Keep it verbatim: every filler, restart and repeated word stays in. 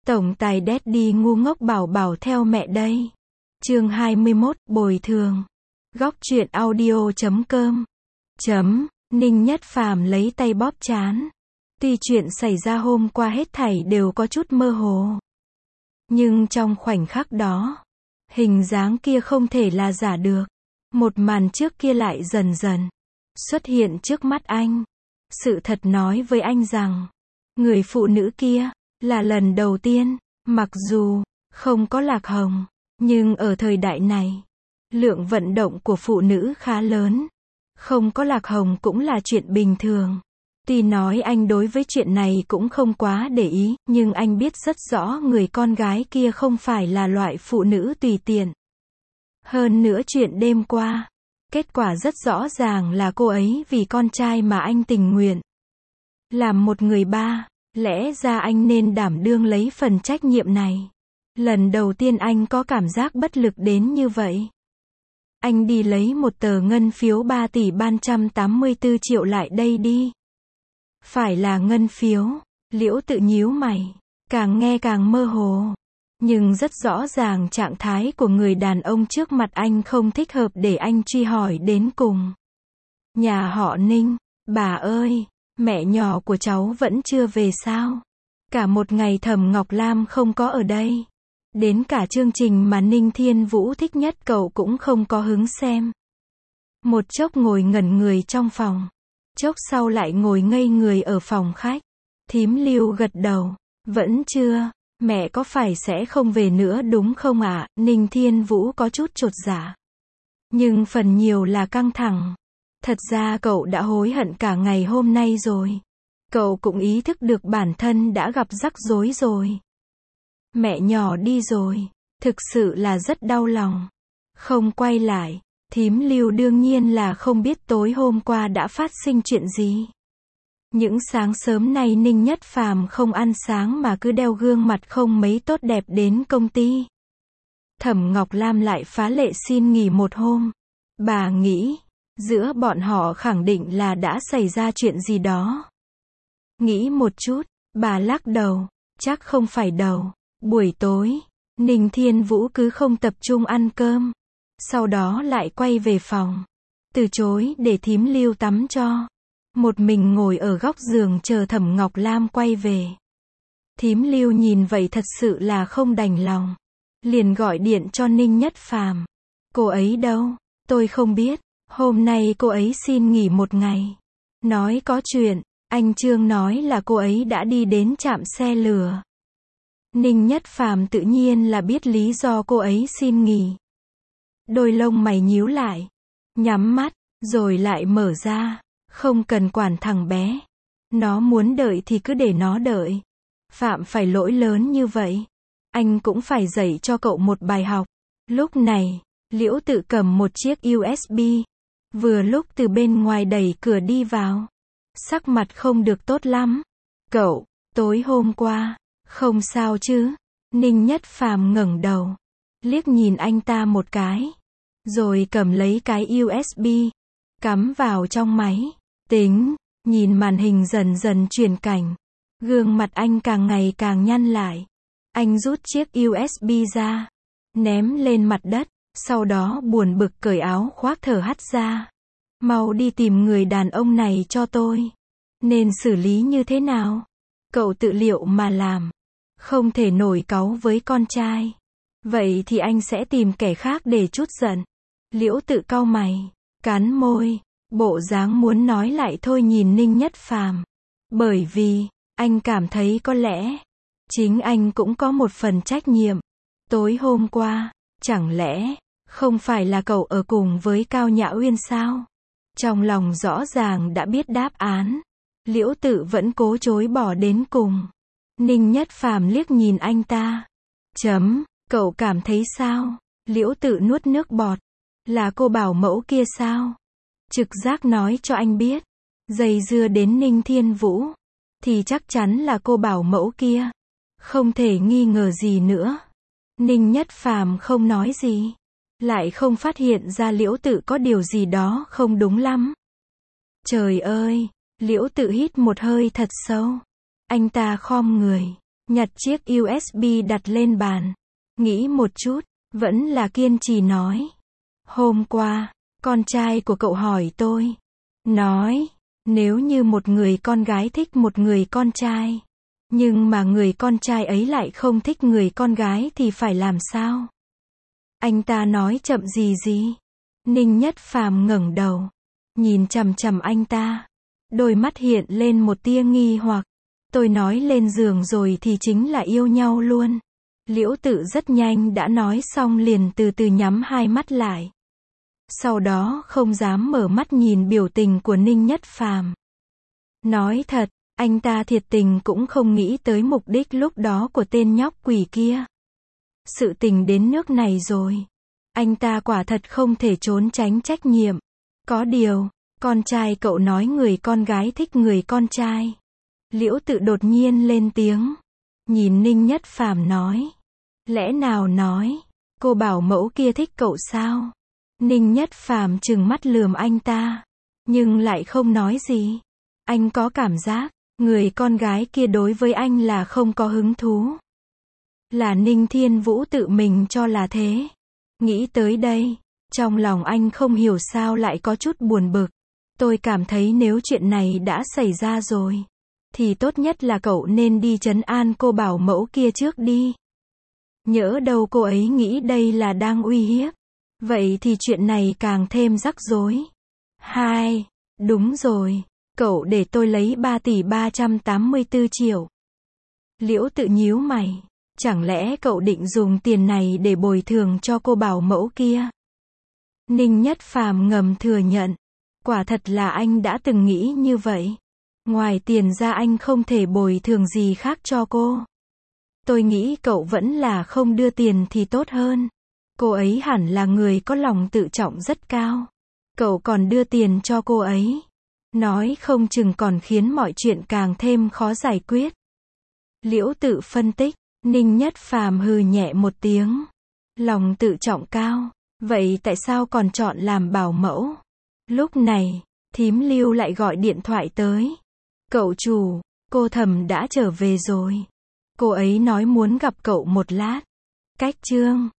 Tổng tài Daddy ngu ngốc bảo bảo theo mẹ đây. Chương hai mươi mốt, bồi thường. Góc truyện audio chấm com. Chấm, Ninh Nhất Phàm lấy tay bóp trán. Tuy chuyện xảy ra hôm qua hết thảy đều có chút mơ hồ. Nhưng trong khoảnh khắc đó, hình dáng kia không thể là giả được. Một màn trước kia lại dần dần xuất hiện trước mắt anh. Sự thật nói với anh rằng, người phụ nữ kia là lần đầu tiên, mặc dù không có Lạc Hồng, nhưng ở thời đại này, lượng vận động của phụ nữ khá lớn. Không có Lạc Hồng cũng là chuyện bình thường. Tuy nói anh đối với chuyện này cũng không quá để ý, nhưng anh biết rất rõ người con gái kia không phải là loại phụ nữ tùy tiện. Hơn nữa chuyện đêm qua, kết quả rất rõ ràng là cô ấy vì con trai mà anh tình nguyện. Làm một người ba, lẽ ra anh nên đảm đương lấy phần trách nhiệm này. Lần đầu tiên anh có cảm giác bất lực đến như vậy. Anh đi lấy một tờ ngân phiếu ba tỷ ba trăm tám mươi tư triệu lại đây đi. Phải là ngân phiếu, Liễu tự nhíu mày, càng nghe càng mơ hồ. Nhưng rất rõ ràng trạng thái của người đàn ông trước mặt anh không thích hợp để anh truy hỏi đến cùng. Nhà họ Ninh, bà ơi, mẹ nhỏ của cháu vẫn chưa về sao? Cả một ngày Thẩm Ngọc Lam không có ở đây. Đến cả chương trình mà Ninh Thiên Vũ thích nhất cậu cũng không có hứng xem. Một chốc ngồi ngẩn người trong phòng, chốc sau lại ngồi ngây người ở phòng khách. Thím Lưu gật đầu, vẫn chưa, mẹ có phải sẽ không về nữa đúng không ạ? À? Ninh Thiên Vũ có chút chột dạ. Nhưng phần nhiều là căng thẳng. Thật ra cậu đã hối hận cả ngày hôm nay rồi. Cậu cũng ý thức được bản thân đã gặp rắc rối rồi. Mẹ nhỏ đi rồi, thực sự là rất đau lòng. Không quay lại, thím Lưu đương nhiên là không biết tối hôm qua đã phát sinh chuyện gì. Những sáng sớm nay Ninh Nhất Phàm không ăn sáng mà cứ đeo gương mặt không mấy tốt đẹp đến công ty. Thẩm Ngọc Lam lại phá lệ xin nghỉ một hôm. Bà nghĩ, giữa bọn họ khẳng định là đã xảy ra chuyện gì đó. Nghĩ một chút, bà lắc đầu, chắc không phải đâu. Buổi tối, Ninh Thiên Vũ cứ không tập trung ăn cơm. Sau đó lại quay về phòng. Từ chối để thím Lưu tắm cho. Một mình ngồi ở góc giường chờ Thẩm Ngọc Lam quay về. Thím Lưu nhìn vậy thật sự là không đành lòng. Liền gọi điện cho Ninh Nhất Phàm. Cô ấy đâu? Tôi không biết. Hôm nay cô ấy xin nghỉ một ngày. Nói có chuyện, anh Trương nói là cô ấy đã đi đến trạm xe lửa. Ninh Nhất Phàm tự nhiên là biết lý do cô ấy xin nghỉ. Đôi lông mày nhíu lại, nhắm mắt, rồi lại mở ra. Không cần quản thằng bé. Nó muốn đợi thì cứ để nó đợi. Phạm phải lỗi lớn như vậy, anh cũng phải dạy cho cậu một bài học. Lúc này, Liễu tự cầm một chiếc u ét bê. Vừa lúc từ bên ngoài đẩy cửa đi vào. Sắc mặt không được tốt lắm. Cậu, tối hôm qua, không sao chứ? Ninh Nhất Phàm ngẩng đầu, liếc nhìn anh ta một cái. Rồi cầm lấy cái u ét bê, cắm vào trong máy. Tính, nhìn màn hình dần dần chuyển cảnh. Gương mặt anh càng ngày càng nhăn lại. Anh rút chiếc u ét bê ra, ném lên mặt đất. Sau đó buồn bực cởi áo khoác thở hắt ra. Mau đi tìm người đàn ông này cho tôi. Nên xử lý như thế nào? Cậu tự liệu mà làm. Không thể nổi cáu với con trai. Vậy thì anh sẽ tìm kẻ khác để trút giận. Liễu tự cau mày, cắn môi, bộ dáng muốn nói lại thôi nhìn Ninh Nhất Phàm. Bởi vì, anh cảm thấy có lẽ, chính anh cũng có một phần trách nhiệm. Tối hôm qua, chẳng lẽ, không phải là cậu ở cùng với Cao Nhã Uyên sao? Trong lòng rõ ràng đã biết đáp án. Liễu tự vẫn cố chối bỏ đến cùng. Ninh Nhất Phàm liếc nhìn anh ta. Chấm, cậu cảm thấy sao? Liễu tự nuốt nước bọt. Là cô bảo mẫu kia sao? Trực giác nói cho anh biết. Dây dưa đến Ninh Thiên Vũ. Thì chắc chắn là cô bảo mẫu kia. Không thể nghi ngờ gì nữa. Ninh Nhất Phàm không nói gì. Lại không phát hiện ra Liễu tự có điều gì đó không đúng lắm. Trời ơi! Liễu tự hít một hơi thật sâu. Anh ta khom người, nhặt chiếc u ét bê đặt lên bàn. Nghĩ một chút, vẫn là kiên trì nói. Hôm qua, con trai của cậu hỏi tôi. Nói, nếu như một người con gái thích một người con trai, nhưng mà người con trai ấy lại không thích người con gái thì phải làm sao? Anh ta nói chậm gì gì? Ninh Nhất Phàm ngẩng đầu, nhìn chằm chằm anh ta. Đôi mắt hiện lên một tia nghi hoặc. Tôi nói lên giường rồi thì chính là yêu nhau luôn. Liễu Tự rất nhanh đã nói xong liền từ từ nhắm hai mắt lại. Sau đó không dám mở mắt nhìn biểu tình của Ninh Nhất Phàm. Nói thật, anh ta thiệt tình cũng không nghĩ tới mục đích lúc đó của tên nhóc quỷ kia. Sự tình đến nước này rồi. Anh ta quả thật không thể trốn tránh trách nhiệm. Có điều, con trai cậu nói người con gái thích người con trai. Liễu Tự đột nhiên lên tiếng. Nhìn Ninh Nhất Phàm nói. Lẽ nào nói, cô bảo mẫu kia thích cậu sao? Ninh Nhất Phàm trừng mắt lườm anh ta. Nhưng lại không nói gì. Anh có cảm giác, người con gái kia đối với anh là không có hứng thú. Là Ninh Thiên Vũ tự mình cho là thế. Nghĩ tới đây, trong lòng anh không hiểu sao lại có chút buồn bực. Tôi cảm thấy nếu chuyện này đã xảy ra rồi, thì tốt nhất là cậu nên đi trấn an cô bảo mẫu kia trước đi. Nhỡ đâu cô ấy nghĩ đây là đang uy hiếp. Vậy thì chuyện này càng thêm rắc rối. Hai, đúng rồi, cậu để tôi lấy ba tỷ ba trăm tám mươi tư triệu. Liễu Tự nhíu mày. Chẳng lẽ cậu định dùng tiền này để bồi thường cho cô bảo mẫu kia? Ninh Nhất Phàm ngầm thừa nhận. Quả thật là anh đã từng nghĩ như vậy. Ngoài tiền ra anh không thể bồi thường gì khác cho cô. Tôi nghĩ cậu vẫn là không đưa tiền thì tốt hơn. Cô ấy hẳn là người có lòng tự trọng rất cao. Cậu còn đưa tiền cho cô ấy. Nói không chừng còn khiến mọi chuyện càng thêm khó giải quyết. Liễu Tự phân tích. Ninh Nhất Phàm hừ nhẹ một tiếng. Lòng tự trọng cao. Vậy tại sao còn chọn làm bảo mẫu? Lúc này, thím Lưu lại gọi điện thoại tới. Cậu chủ, cô Thẩm đã trở về rồi. Cô ấy nói muốn gặp cậu một lát. Cách chương